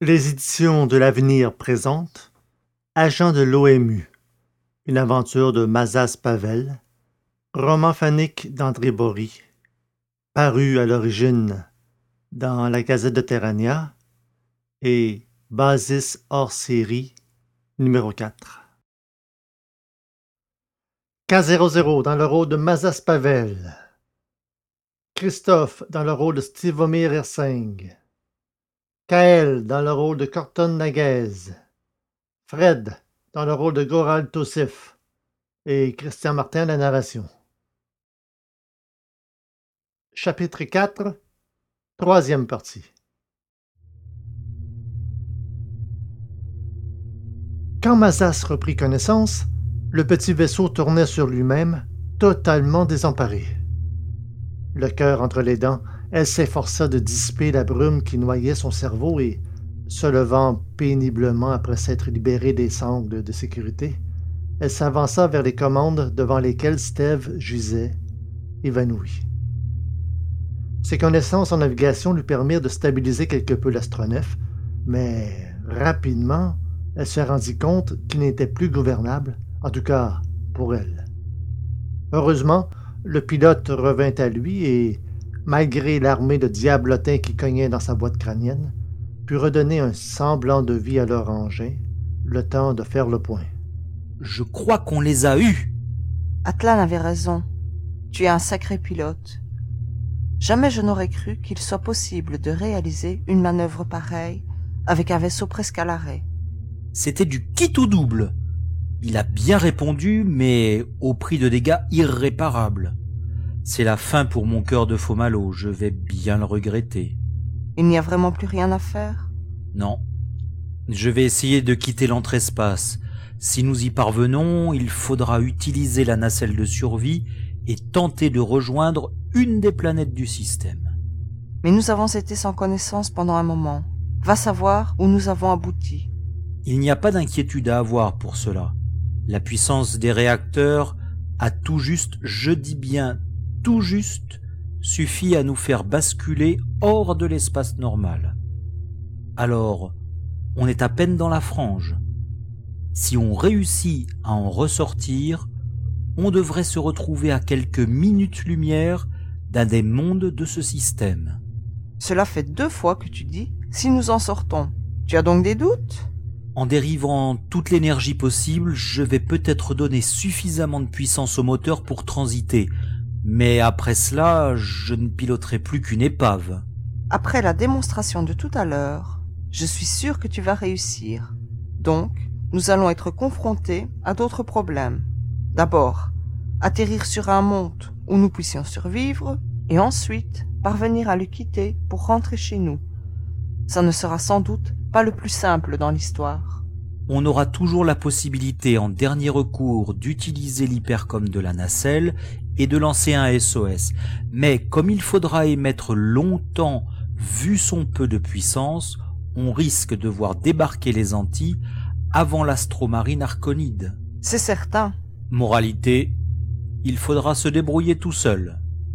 Les éditions de l'Avenir présentent Agent de l'OMU, une aventure de Mazas Pavel, roman phonique d'André Bory, paru à l'origine dans la Gazette de Terrania et Basis hors série numéro 4. K00 dans le rôle de Mazas Pavel, Christophe dans le rôle de Stivomir Hersing, Kael dans le rôle de Corton Naguez, Fred dans le rôle de Goral Tossif et Christian Martin à la narration. Chapitre 4, troisième partie. Quand Mazas reprit connaissance, le petit vaisseau tournait sur lui-même, totalement désemparé. Le cœur entre les dents, elle s'efforça de dissiper la brume qui noyait son cerveau et, se levant péniblement après s'être libérée des sangles de sécurité, elle s'avança vers les commandes devant lesquelles Steve gisait, évanoui. Ses connaissances en navigation lui permirent de stabiliser quelque peu l'astronef, mais rapidement, elle se rendit compte qu'il n'était plus gouvernable, en tout cas pour elle. Heureusement, le pilote revint à lui et, malgré l'armée de diablotins qui cognaient dans sa boîte crânienne, put redonner un semblant de vie à leur engin, le temps de faire le point. Je crois qu'on les a eus. Atlan avait raison. Tu es un sacré pilote. Jamais je n'aurais cru qu'il soit possible de réaliser une manœuvre pareille avec un vaisseau presque à l'arrêt. C'était du quitte ou double. Il a bien répondu, mais au prix de dégâts irréparables. C'est la fin pour mon cœur de Faux-Malo, je vais bien le regretter. Il n'y a vraiment plus rien à faire? Non. Je vais essayer de quitter l'entre-espace. Si nous y parvenons, il faudra utiliser la nacelle de survie et tenter de rejoindre une des planètes du système. Mais nous avons été sans connaissance pendant un moment. Va savoir où nous avons abouti. Il n'y a pas d'inquiétude à avoir pour cela. La puissance des réacteurs a tout juste, je dis bien tout juste, suffit à nous faire basculer hors de l'espace normal. Alors, on est à peine dans la frange. Si on réussit à en ressortir, on devrait se retrouver à quelques minutes-lumière d'un des mondes de ce système. Cela fait 2 fois que tu dis « si nous en sortons ». Tu as donc des doutes? En dérivant toute l'énergie possible, je vais peut-être donner suffisamment de puissance au moteur pour transiter. Mais après cela, je ne piloterai plus qu'une épave. Après la démonstration de tout à l'heure, je suis sûr que tu vas réussir. Donc, nous allons être confrontés à d'autres problèmes. D'abord, atterrir sur un monde où nous puissions survivre, et ensuite, parvenir à le quitter pour rentrer chez nous. Ça ne sera sans doute pas le plus simple dans l'histoire. On aura toujours la possibilité, en dernier recours, d'utiliser l'hypercom de la nacelle et de lancer un SOS. Mais comme il faudra émettre longtemps vu son peu de puissance, on risque de voir débarquer les Antilles avant l'astromarine arconide. C'est certain. Moralité, il faudra se débrouiller tout seul.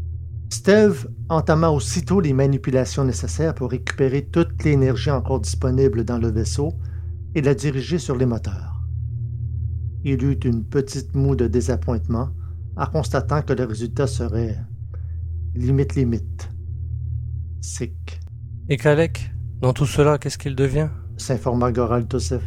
Steve entama aussitôt les manipulations nécessaires pour récupérer toute l'énergie encore disponible dans le vaisseau et la diriger sur les moteurs. Il eut une petite moue de désappointement en constatant que le résultat serait limite. Sick. Et Kalek, dans tout cela, qu'est-ce qu'il devient? S'informa Goral Tossif.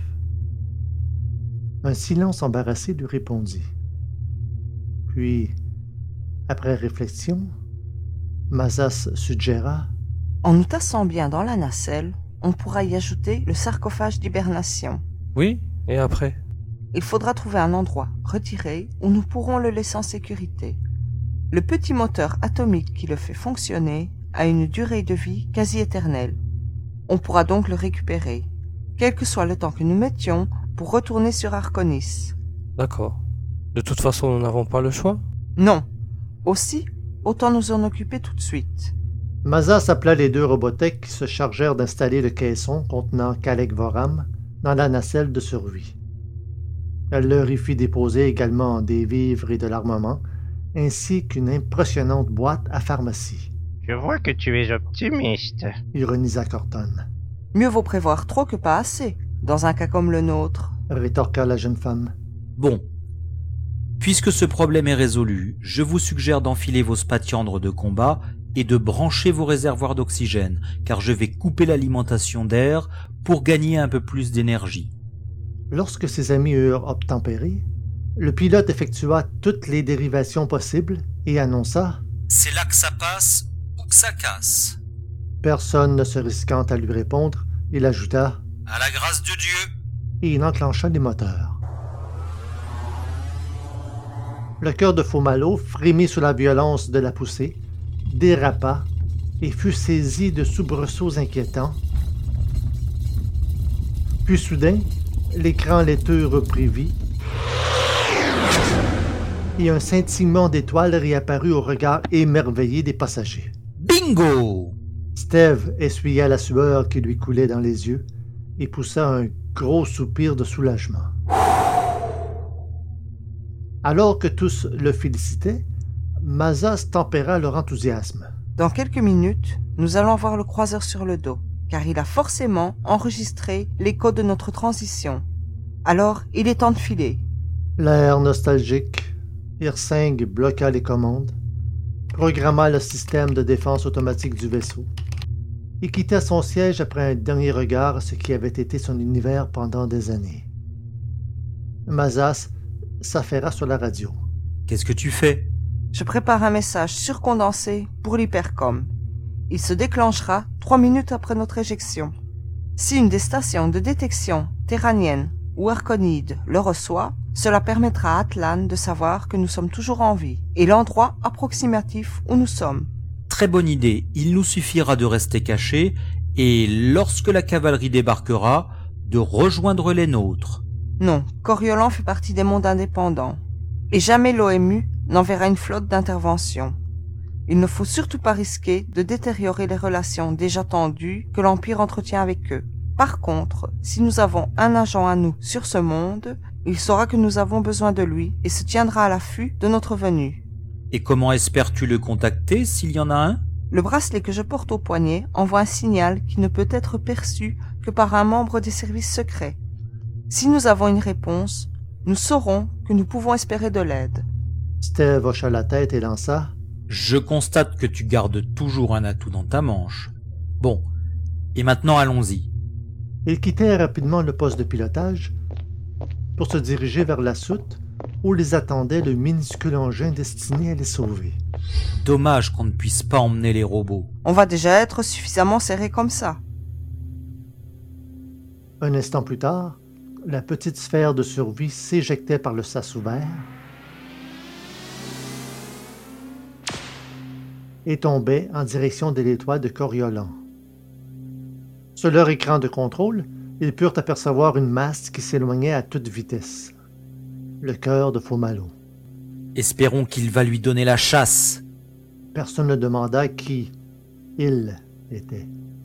Un silence embarrassé lui répondit. Puis, après réflexion, Mazas suggéra: En nous tassant bien dans la nacelle, on pourra y ajouter le sarcophage d'hibernation. Oui, et après? Il faudra trouver un endroit retiré où nous pourrons le laisser en sécurité. Le petit moteur atomique qui le fait fonctionner a une durée de vie quasi éternelle. On pourra donc le récupérer, quel que soit le temps que nous mettions pour retourner sur Arconis. D'accord. De toute façon, nous n'avons pas le choix? Non. Aussi, autant nous en occuper tout de suite. Mazas appela les 2 robotecs qui se chargèrent d'installer le caisson contenant Kalek Voram dans la nacelle de survie. Elle leur y fit déposer également des vivres et de l'armement, ainsi qu'une impressionnante boîte à pharmacie. Je vois que tu es optimiste. Ironisa Corton. Mieux vaut prévoir trop que pas assez, dans un cas comme le nôtre. Rétorqua la jeune femme. Bon. Puisque ce problème est résolu, je vous suggère d'enfiler vos spatiandres de combat et de brancher vos réservoirs d'oxygène, car je vais couper l'alimentation d'air pour gagner un peu plus d'énergie. Lorsque ses amis eurent obtempéré, le pilote effectua toutes les dérivations possibles et annonça « C'est là que ça passe ou que ça casse. » Personne ne se risquant à lui répondre, il ajouta « À la grâce de Dieu !» et il enclencha les moteurs. Le cœur de Fomalhaut frémit sous la violence de la poussée, dérapa et fut saisi de soubresauts inquiétants. Puis soudain, l'écran laiteux reprit vie et un scintillement d'étoiles réapparut au regard émerveillé des passagers. Bingo! Steve essuya la sueur qui lui coulait dans les yeux et poussa un gros soupir de soulagement. Alors que tous le félicitaient, Mazas tempéra leur enthousiasme. Dans quelques minutes, nous allons voir le croiseur sur le dos, car il a forcément enregistré l'écho de notre transition. Alors, il est temps de filer. L'air nostalgique, Hirsing bloqua les commandes, programma le système de défense automatique du vaisseau et quitta son siège après un dernier regard à ce qui avait été son univers pendant des années. Mazas s'affaira sur la radio. « Qu'est-ce que tu fais ?» Je prépare un message surcondensé pour l'hypercom. Il se déclenchera 3 minutes après notre éjection. Si une des stations de détection terranienne ou arconide le reçoit, cela permettra à Atlan de savoir que nous sommes toujours en vie et l'endroit approximatif où nous sommes. Très bonne idée, il nous suffira de rester cachés et, lorsque la cavalerie débarquera, de rejoindre les nôtres. Non, Coriolan fait partie des mondes indépendants. Et jamais l'OMU n'enverra une flotte d'intervention. Il ne faut surtout pas risquer de détériorer les relations déjà tendues que l'Empire entretient avec eux. Par contre, si nous avons un agent à nous sur ce monde, il saura que nous avons besoin de lui et se tiendra à l'affût de notre venue. Et comment espères-tu le contacter s'il y en a un ? Le bracelet que je porte au poignet envoie un signal qui ne peut être perçu que par un membre des services secrets. Si nous avons une réponse, nous saurons que nous pouvons espérer de l'aide. Steve hocha la tête et lança « Je constate que tu gardes toujours un atout dans ta manche. Bon, et maintenant allons-y. » Ils quittèrent rapidement le poste de pilotage pour se diriger vers la soute où les attendait le minuscule engin destiné à les sauver. Dommage qu'on ne puisse pas emmener les robots. On va déjà être suffisamment serré comme ça. Un instant plus tard, la petite sphère de survie s'éjectait par le sas ouvert et tombait en direction de l'étoile de Coriolan. Sur leur écran de contrôle, ils purent apercevoir une masse qui s'éloignait à toute vitesse. Le cœur de Fomalhaut. Espérons qu'il va lui donner la chasse. Personne ne demanda qui il était.